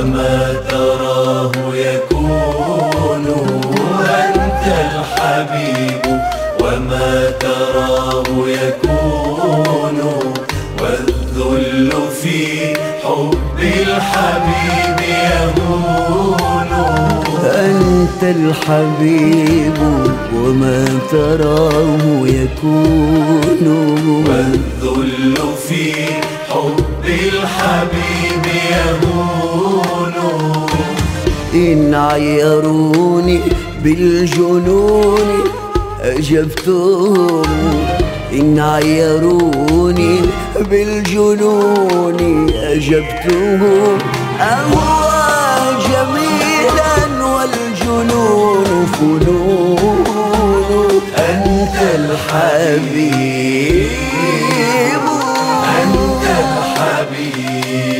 وما تراه يكون. أنت الحبيب وما تراه يكون، والذل في حب الحبيب يهون. أنت الحبيب وما تراه يكون، والذل في حب الحبيب يهون. إن عيروني بالجنون أجبتهم، إن عيروني بالجنون أجبتهم. أهوى جميلا والجنون فنون. أنت الحبيب، أنت الحبيب.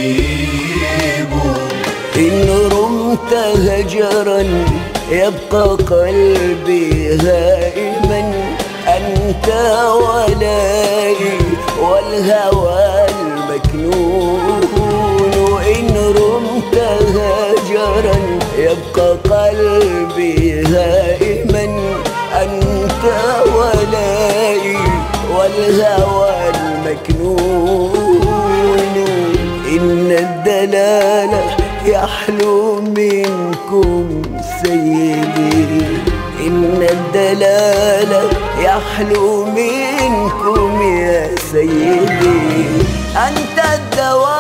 إن رمت هجرا يبقى قلبي هائما. أنت ولائي والهوى المكنون. إن رمت هجرا يبقى قلبي هائما. أنت ولائي والهوى المكنون. إن الدلال يحلو منكم سيدي، إن الدلال يحلو منكم يا سيدي. أنت الدواء،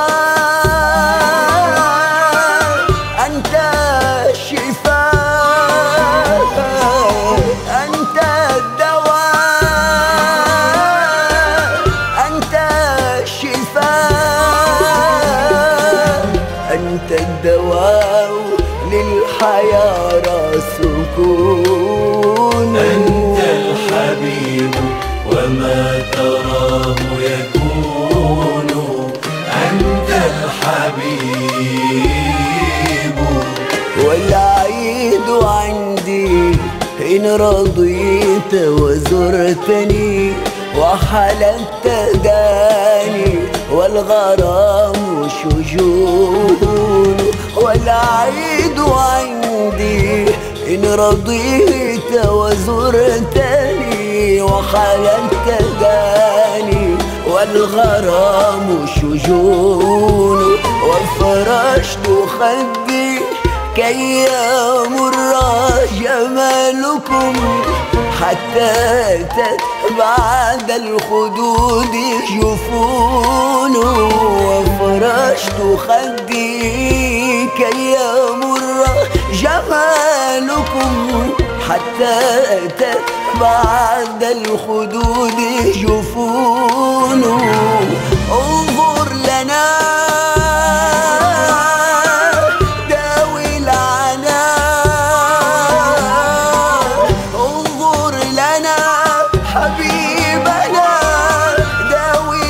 أنت الشفاء، أنت الدواء، أنت الشفاء، أنت الدواء للحياة سكون. أنت الحبيب وما تراه يكون. أنت الحبيب. والعيد عندي إن رضيت وزرتني، وحللت داني والغرام شجون. والعيد عندي إن رضيت وزرتني، وحللت داني والغرام شجون. وفرشت خدي كي يمر جمالكم، حتى بعد الخدود جفون. وفرشت خدي كي يمر جمالكم، حتى بعد الخدود جفون. انظر لنا داوي العناء، انظر لنا حبيبنا داوي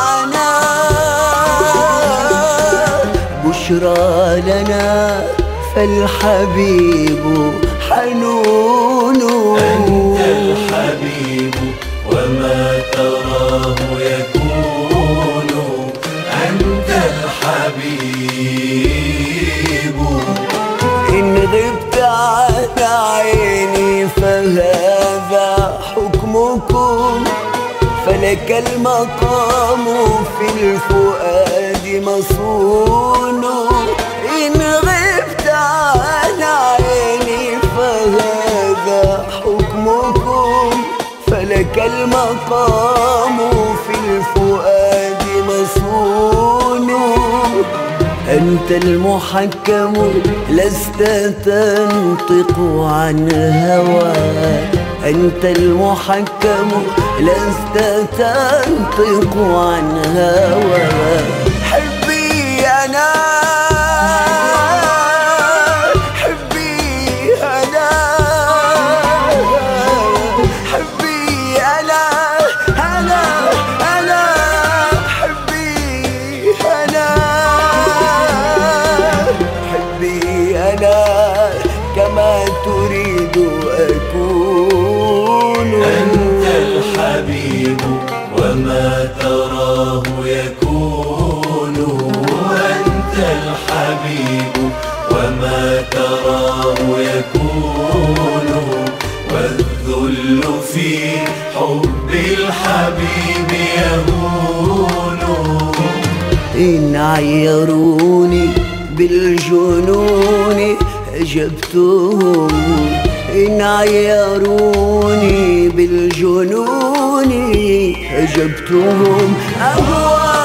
العناء. بشرى لنا فالحبيب حنون. أنت الحبيب وما تراه يكون. أنت الحبيب. إن غبت عن عيني فهذا حكمكم، فلك المقام في الفؤاد مصون. إن غبت عن عيني فهذا حكمكم، فلك المقام في الفؤاد مصون. أنت المحكم لست تنطق عن هوى، أنت المحكم لست تنطق عن هوى. حبي أنا، حبي أنا، حبي أنا، أنا حبي أنا، حبي أنا كما تريد أكون. أنت الحبيب وما تراه يكون. الحبيب وما تراه يكون، والذل في حب الحبيب يهون. إن عيروني بالجنون أجبتهم، إن عيروني بالجنون أجبتهم. أهوى